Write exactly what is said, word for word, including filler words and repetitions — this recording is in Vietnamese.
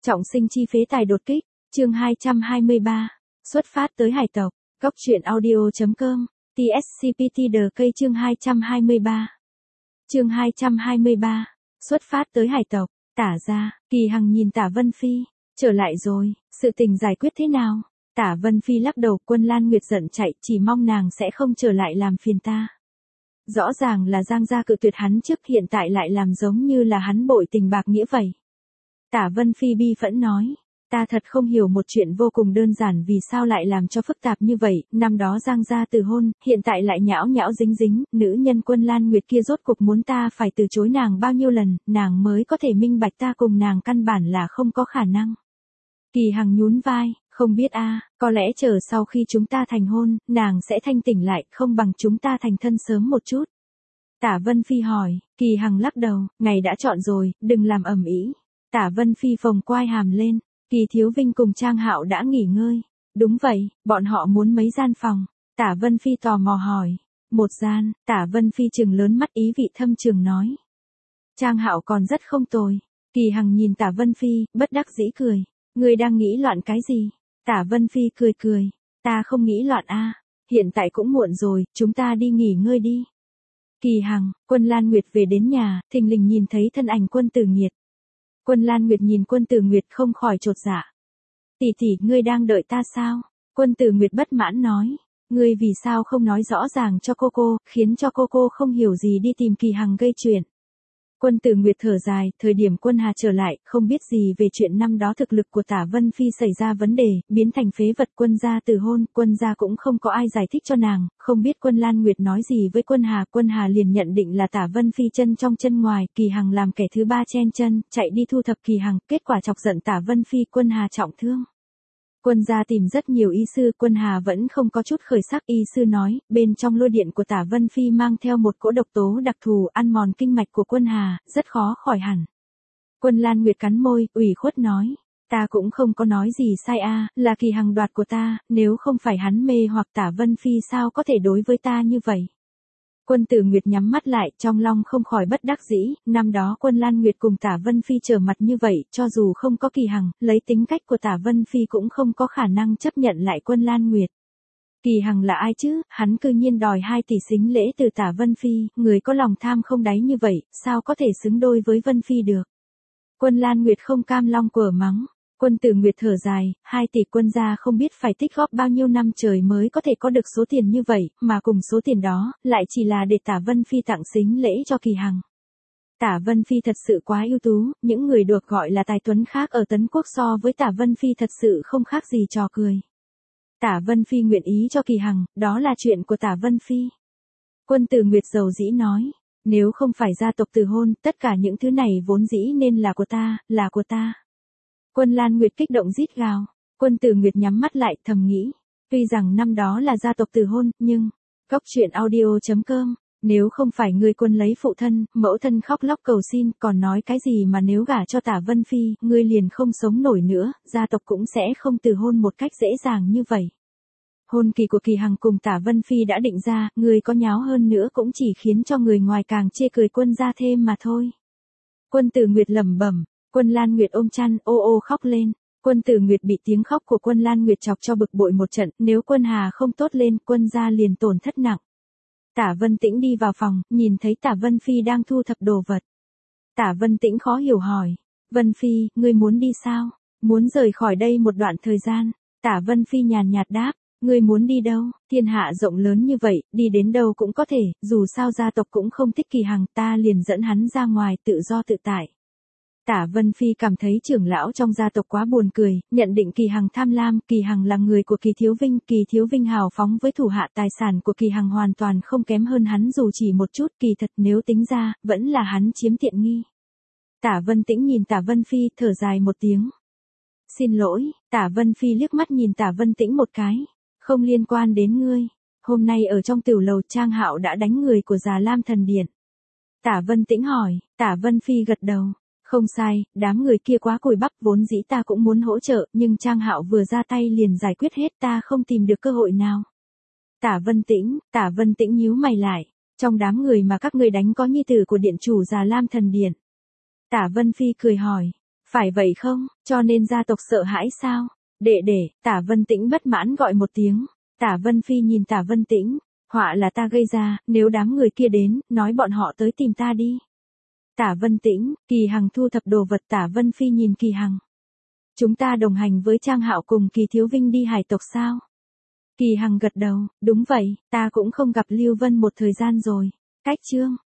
Trọng sinh chi phế tài đột kích, chương hai trăm hai mươi ba, xuất phát tới hải tộc, góc truyện audio chấm com, tê ét xê pê tê đê cây chương hai trăm hai mươi ba. Chương hai trăm hai mươi ba, xuất phát tới hải tộc, Tả ra, Kỳ Hằng nhìn Tả Vân Phi, trở lại rồi, sự tình giải quyết thế nào? Tả Vân Phi lắc đầu, Quân Lan Nguyệt giận chạy, chỉ mong nàng sẽ không trở lại làm phiền ta. Rõ ràng là Giang gia cự tuyệt hắn trước, hiện tại lại làm giống như là hắn bội tình bạc nghĩa vậy. Tả Vân Phi bi phẫn nói, ta thật không hiểu một chuyện vô cùng đơn giản vì sao lại làm cho phức tạp như vậy, năm đó Giang gia từ hôn, hiện tại lại nhão nhão dính dính, nữ nhân Quân Lan Nguyệt kia rốt cục muốn ta phải từ chối nàng bao nhiêu lần, nàng mới có thể minh bạch ta cùng nàng căn bản là không có khả năng. Kỳ Hằng nhún vai, không biết a, có lẽ chờ sau khi chúng ta thành hôn, nàng sẽ thanh tỉnh lại, không bằng chúng ta thành thân sớm một chút. Tả Vân Phi hỏi, Kỳ Hằng lắc đầu, ngày đã chọn rồi, đừng làm ầm ĩ. Tả Vân Phi phồng quai hàm lên, Kỳ Thiếu Vinh cùng Trang Hạo đã nghỉ ngơi. Đúng vậy, bọn họ muốn mấy gian phòng. Tả Vân Phi tò mò hỏi, một gian. Tả Vân Phi trừng lớn mắt ý vị thâm trường nói. Trang Hạo còn rất không tồi. Kỳ Hằng nhìn Tả Vân Phi, bất đắc dĩ cười. Ngươi đang nghĩ loạn cái gì? Tả Vân Phi cười cười, ta không nghĩ loạn a, hiện tại cũng muộn rồi, chúng ta đi nghỉ ngơi đi. Kỳ Hằng, Quân Lan Nguyệt về đến nhà, thình lình nhìn thấy thân ảnh Quân Tử Nguyệt. Quân Lan Nguyệt nhìn Quân Tử Nguyệt không khỏi chột dạ. Tỷ tỷ, ngươi đang đợi ta sao? Quân Tử Nguyệt bất mãn nói, ngươi vì sao không nói rõ ràng cho cô cô, khiến cho cô cô không hiểu gì đi tìm Kỳ Hằng gây chuyện. Quân Tử Nguyệt thở dài, thời điểm Quân Hà trở lại, không biết gì về chuyện năm đó thực lực của Tả Vân Phi xảy ra vấn đề, biến thành phế vật, Quân gia từ hôn, Quân gia cũng không có ai giải thích cho nàng, không biết Quân Lan Nguyệt nói gì với Quân Hà, Quân Hà liền nhận định là Tả Vân Phi chân trong chân ngoài, Kỳ Hằng làm kẻ thứ ba chen chân, chạy đi thu thập Kỳ Hằng, kết quả chọc giận Tả Vân Phi, Quân Hà trọng thương. Quân gia tìm rất nhiều y sư, Quân Hà vẫn không có chút khởi sắc, y sư nói, bên trong lôi điện của Tả Vân Phi mang theo một cỗ độc tố đặc thù ăn mòn kinh mạch của Quân Hà, rất khó khỏi hẳn. Quân Lan Nguyệt cắn môi, ủy khuất nói, ta cũng không có nói gì sai a, là Kỳ Hằng đoạt của ta, nếu không phải hắn mê hoặc Tả Vân Phi sao có thể đối với ta như vậy. Quân Tử Nguyệt nhắm mắt lại, trong lòng không khỏi bất đắc dĩ, năm đó Quân Lan Nguyệt cùng Tả Vân Phi trở mặt như vậy, cho dù không có Kỳ Hằng, lấy tính cách của Tả Vân Phi cũng không có khả năng chấp nhận lại Quân Lan Nguyệt. Kỳ Hằng là ai chứ, hắn cư nhiên đòi hai tỷ sính lễ từ Tả Vân Phi, người có lòng tham không đáy như vậy, sao có thể xứng đôi với Vân Phi được. Quân Lan Nguyệt không cam long quở mắng. Quân Tử Nguyệt thở dài, hai tỷ Quân gia không biết phải tích góp bao nhiêu năm trời mới có thể có được số tiền như vậy, mà cùng số tiền đó, lại chỉ là để Tả Vân Phi tặng sính lễ cho Kỳ Hằng. Tả Vân Phi thật sự quá ưu tú, những người được gọi là tài tuấn khác ở Tấn Quốc so với Tả Vân Phi thật sự không khác gì trò cười. Tả Vân Phi nguyện ý cho Kỳ Hằng, đó là chuyện của Tả Vân Phi. Quân Tử Nguyệt dầu dĩ nói, nếu không phải gia tộc từ hôn, tất cả những thứ này vốn dĩ nên là của ta, là của ta. Quân Lan Nguyệt kích động rít gào. Quân Tử Nguyệt nhắm mắt lại thầm nghĩ. Tuy rằng năm đó là gia tộc từ hôn, nhưng... Góc truyện audio chấm com. Nếu không phải ngươi Quân lấy phụ thân, mẫu thân khóc lóc cầu xin, còn nói cái gì mà nếu gả cho Tả Vân Phi, ngươi liền không sống nổi nữa, gia tộc cũng sẽ không từ hôn một cách dễ dàng như vậy. Hôn kỳ của Kỳ Hằng cùng Tả Vân Phi đã định ra, ngươi có nháo hơn nữa cũng chỉ khiến cho người ngoài càng chê cười Quân gia thêm mà thôi. Quân Tử Nguyệt lẩm bẩm. Quân Lan Nguyệt ôm chăn, ô ô khóc lên. Quân Tử Nguyệt bị tiếng khóc của Quân Lan Nguyệt chọc cho bực bội một trận, nếu Quân Hà không tốt lên, Quân gia liền tổn thất nặng. Tả Vân Tĩnh đi vào phòng, nhìn thấy Tả Vân Phi đang thu thập đồ vật. Tả Vân Tĩnh khó hiểu hỏi, Vân Phi, ngươi muốn đi sao? Muốn rời khỏi đây một đoạn thời gian. Tả Vân Phi nhàn nhạt đáp, ngươi muốn đi đâu? Thiên hạ rộng lớn như vậy, đi đến đâu cũng có thể, dù sao gia tộc cũng không thích Kỳ Hằng, ta liền dẫn hắn ra ngoài tự do tự tại. Tả Vân Phi cảm thấy trưởng lão trong gia tộc quá buồn cười, nhận định Kỳ Hằng tham lam, Kỳ Hằng là người của Kỳ Thiếu Vinh, Kỳ Thiếu Vinh hào phóng với thủ hạ, tài sản của Kỳ Hằng hoàn toàn không kém hơn hắn dù chỉ một chút, kỳ thật nếu tính ra, vẫn là hắn chiếm tiện nghi. Tả Vân Tĩnh nhìn Tả Vân Phi, thở dài một tiếng. Xin lỗi, Tả Vân Phi liếc mắt nhìn Tả Vân Tĩnh một cái, không liên quan đến ngươi. Hôm nay ở trong tiểu lầu Trang Hạo đã đánh người của Già Lam Thần Điện. Tả Vân Tĩnh hỏi, Tả Vân Phi gật đầu. Không sai, đám người kia quá cùi bắp, vốn dĩ ta cũng muốn hỗ trợ, nhưng Trang Hạo vừa ra tay liền giải quyết hết, ta không tìm được cơ hội nào. Tả Vân Tĩnh, Tả Vân Tĩnh nhíu mày lại, trong đám người mà các ngươi đánh có nhi tử của điện chủ Già Lam Thần Điện. Tả Vân Phi cười hỏi, Phải vậy không, cho nên gia tộc sợ hãi sao? Đệ đệ, Tả Vân Tĩnh bất mãn gọi một tiếng. Tả Vân Phi nhìn Tả Vân Tĩnh, họa là ta gây ra, nếu đám người kia đến, nói bọn họ tới tìm ta đi. Tả Vân Tĩnh, Kỳ Hằng thu thập đồ vật. Tả Vân Phi nhìn Kỳ Hằng. Chúng ta đồng hành với Trang Hạo cùng Kỳ Thiếu Vinh đi hải tộc sao? Kỳ Hằng gật đầu, đúng vậy, ta cũng không gặp Lưu Vân một thời gian rồi. Cách chương